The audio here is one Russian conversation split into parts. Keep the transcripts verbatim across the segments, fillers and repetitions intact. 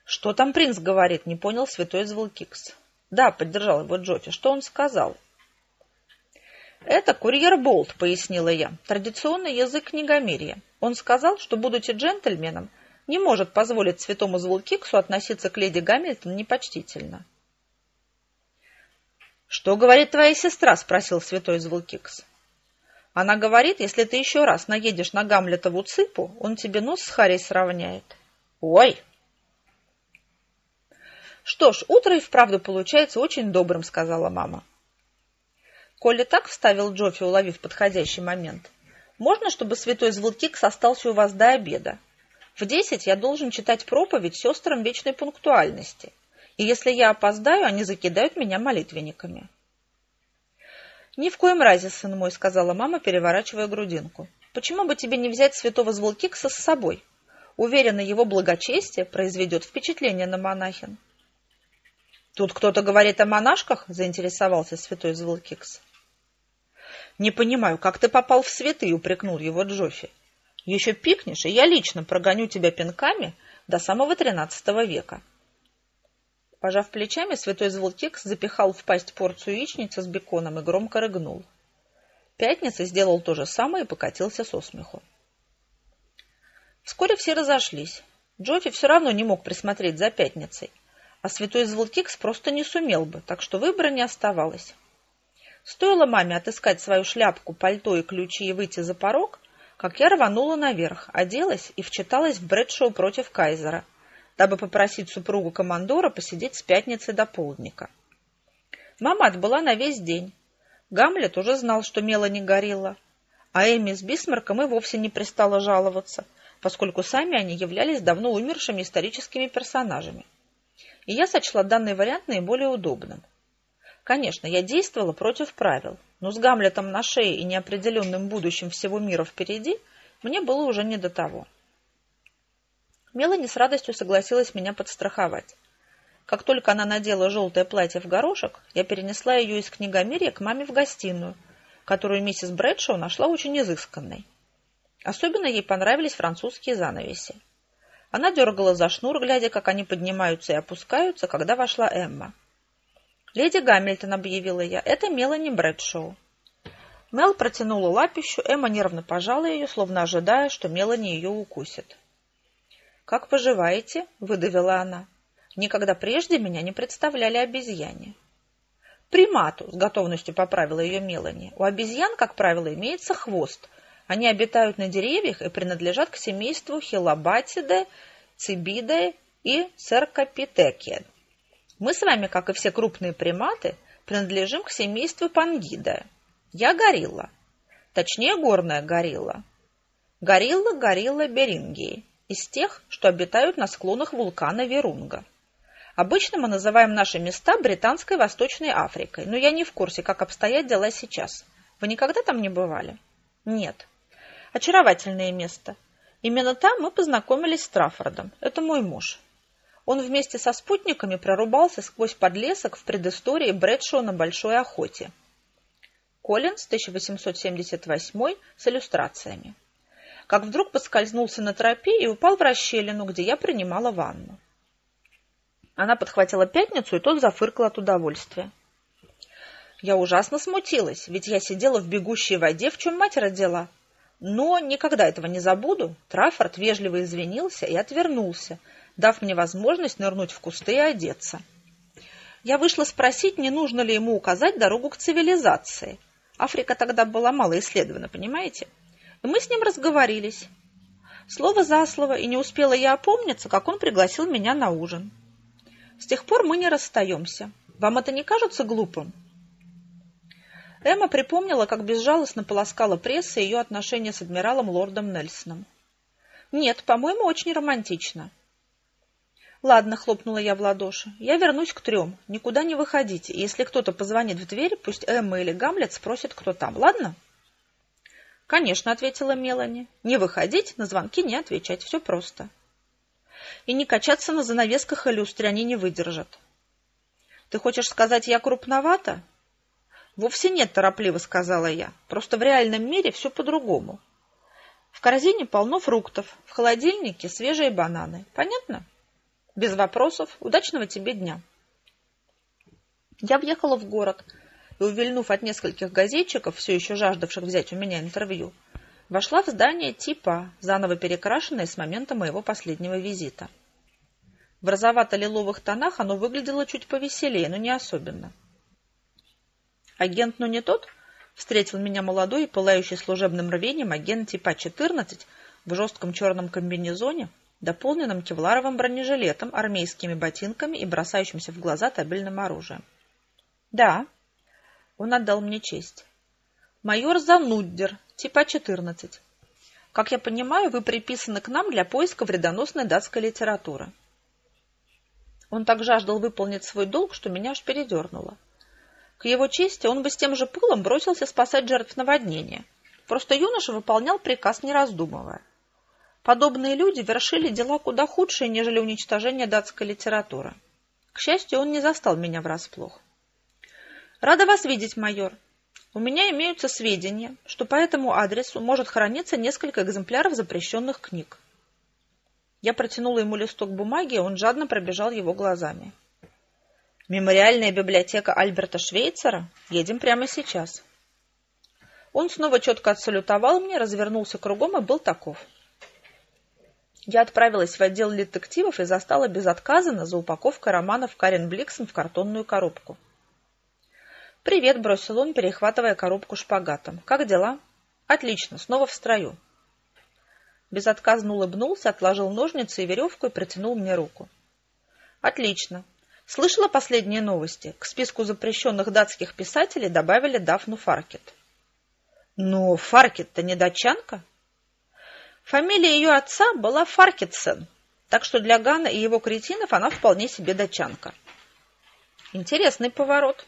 Что там принц говорит? Не понял святой Звулкикс. Да, поддержал его Джоффи. Что он сказал? Это курьер Болт, пояснила я. Традиционный язык книгомирья. Он сказал, что, будучи джентльменом, не может позволить святому Звулкиксу относиться к леди Гамильтон непочтительно. «Что говорит твоя сестра?» — спросил святой Звулкикс. «Она говорит, если ты еще раз наедешь на Гамлетову цыпу, он тебе нос с Харей сравняет». «Ой!» «Что ж, утро и вправду получается очень добрым», — сказала мама. «Коли так», — вставил Джоффи, уловив подходящий момент, — «можно, чтобы святой Звулкикс остался у вас до обеда? В десять я должен читать проповедь сестрам вечной пунктуальности, и если я опоздаю, они закидают меня молитвенниками». «Ни в коем разе, сын мой», — сказала мама, переворачивая грудинку. «Почему бы тебе не взять святого Звулкикса с собой? Уверена, его благочестие произведет впечатление на монахин». «Тут кто-то говорит о монашках?» — заинтересовался святой Звулкикс. «Не понимаю, как ты попал в святые?» — упрекнул его Джоффи. «Еще пикнешь, и я лично прогоню тебя пинками до самого тринадцатого века». Пожав плечами, святой Звулкикс запихал в пасть порцию яичницы с беконом и громко рыгнул. Пятница сделал то же самое и покатился со смеху. Вскоре все разошлись. Джоффи все равно не мог присмотреть за Пятницей, а святой Звулкикс просто не сумел бы, так что выбора не оставалось. Стоило маме отыскать свою шляпку, пальто и ключи и выйти за порог, как я рванула наверх, оделась и вчиталась в Брэдшоу против Кайзера, дабы попросить супругу командора посидеть с пятницы до полдника. Мама отбыла на весь день. Гамлет уже знал, что Мелани горела, а Эмми с Бисмарком и вовсе не пристала жаловаться, поскольку сами они являлись давно умершими историческими персонажами. И я сочла данный вариант наиболее удобным. Конечно, я действовала против правил, но с Гамлетом на шее и неопределенным будущим всего мира впереди мне было уже не до того. Мелани с радостью согласилась меня подстраховать. Как только она надела желтое платье в горошек, я перенесла ее из книгомирья к маме в гостиную, которую миссис Брэдшоу нашла очень изысканной. Особенно ей понравились французские занавеси. Она дергала за шнур, глядя, как они поднимаются и опускаются, когда вошла Эмма. «Леди Гамильтон», — объявила я, — «это Мелани Брэдшоу». Мел протянула лапищу, Эмма нервно пожала ее, словно ожидая, что Мелани ее укусит. «Как поживаете?» — выдавила она. «Никогда прежде меня не представляли обезьяне». «Примату», — с готовностью поправила ее Мелани. «У обезьян, как правило, имеется хвост. Они обитают на деревьях и принадлежат к семейству Хилобатиdae, Цибиdae и Cercopithecidae. Мы с вами, как и все крупные приматы, принадлежим к семейству Пангиdae. Я горилла. Точнее, горная горилла. Горилла горилла берингии, из тех, что обитают на склонах вулкана Вирунга. Обычно мы называем наши места Британской Восточной Африкой, но я не в курсе, как обстоят дела сейчас. Вы никогда там не бывали? Нет. Очаровательное место. Именно там мы познакомились с Траффордом. Это мой муж. Он вместе со спутниками прорубался сквозь подлесок в предыстории Брэдшоу на большой охоте. Коллинз, тысяча восемьсот семьдесят восьмой, с иллюстрациями. Как вдруг поскользнулся на тропе и упал в расщелину, где я принимала ванну. Она подхватила Пятницу, и тот зафыркал от удовольствия. Я ужасно смутилась, ведь я сидела в бегущей воде, в чем мать родила. Но никогда этого не забуду. Траффорд вежливо извинился и отвернулся, дав мне возможность нырнуть в кусты и одеться. Я вышла спросить, не нужно ли ему указать дорогу к цивилизации. Африка тогда была мало исследована, понимаете? И мы с ним разговорились. Слово за слово, и не успела я опомниться, как он пригласил меня на ужин. С тех пор мы не расстаемся. Вам это не кажется глупым? Эмма припомнила, как безжалостно полоскала пресса ее отношения с адмиралом лордом Нельсоном. «Нет, по-моему, очень романтично». «Ладно», — хлопнула я в ладоши, — «я вернусь к трем. Никуда не выходите, и если кто-то позвонит в дверь, пусть Эмма или Гамлет спросят, кто там, ладно?» «Конечно», — ответила Мелани. «Не выходить, на звонки не отвечать, все просто». «И не качаться на занавесках и люстре, они не выдержат». «Ты хочешь сказать, я крупновата?» «Вовсе нет», — торопливо сказала я. «Просто в реальном мире все по-другому. В корзине полно фруктов, в холодильнике свежие бананы. Понятно?» Без вопросов. Удачного тебе дня. Я въехала в город и, увильнув от нескольких газетчиков, все еще жаждавших взять у меня интервью, вошла в здание типа, заново перекрашенное с момента моего последнего визита. В розовато-лиловых тонах оно выглядело чуть повеселее, но не особенно. Агент, но не тот, встретил меня молодой и пылающий служебным рвением агент типа четырнадцать в жестком черном комбинезоне, дополненном кевларовым бронежилетом, армейскими ботинками и бросающимся в глаза табельным оружием. Да, он отдал мне честь. Майор Зануддер, типа четырнадцать. Как я понимаю, вы приписаны к нам для поиска вредоносной датской литературы. Он так жаждал выполнить свой долг, что меня аж передернуло. К его чести, он бы с тем же пылом бросился спасать жертв наводнения. Просто юноша выполнял приказ, не раздумывая. Подобные люди вершили дела куда худшие, нежели уничтожение датской литературы. К счастью, он не застал меня врасплох. «Рада вас видеть, майор. У меня имеются сведения, что по этому адресу может храниться несколько экземпляров запрещенных книг». Я протянула ему листок бумаги, и он жадно пробежал его глазами. «Мемориальная библиотека Альберта Швейцера? Едем прямо сейчас». Он снова четко отсалютовал мне, развернулся кругом и был таков. Я отправилась в отдел детективов и застала безотказанно за упаковкой романов Карен Бликсон в картонную коробку. «Привет», — бросил он, перехватывая коробку шпагатом. «Как дела?» «Отлично, снова в строю». Безотказно улыбнулся, отложил ножницы и веревку и протянул мне руку. «Отлично. Слышала последние новости? К списку запрещенных датских писателей добавили Дафну Фаркет». «Но Фаркет-то не датчанка?» Фамилия ее отца была Фаркетсен, так что для Гана и его кретинов она вполне себе датчанка. Интересный поворот.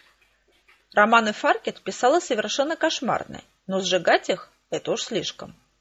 Романы Фаркет писала совершенно кошмарные, но сжигать их – это уж слишком.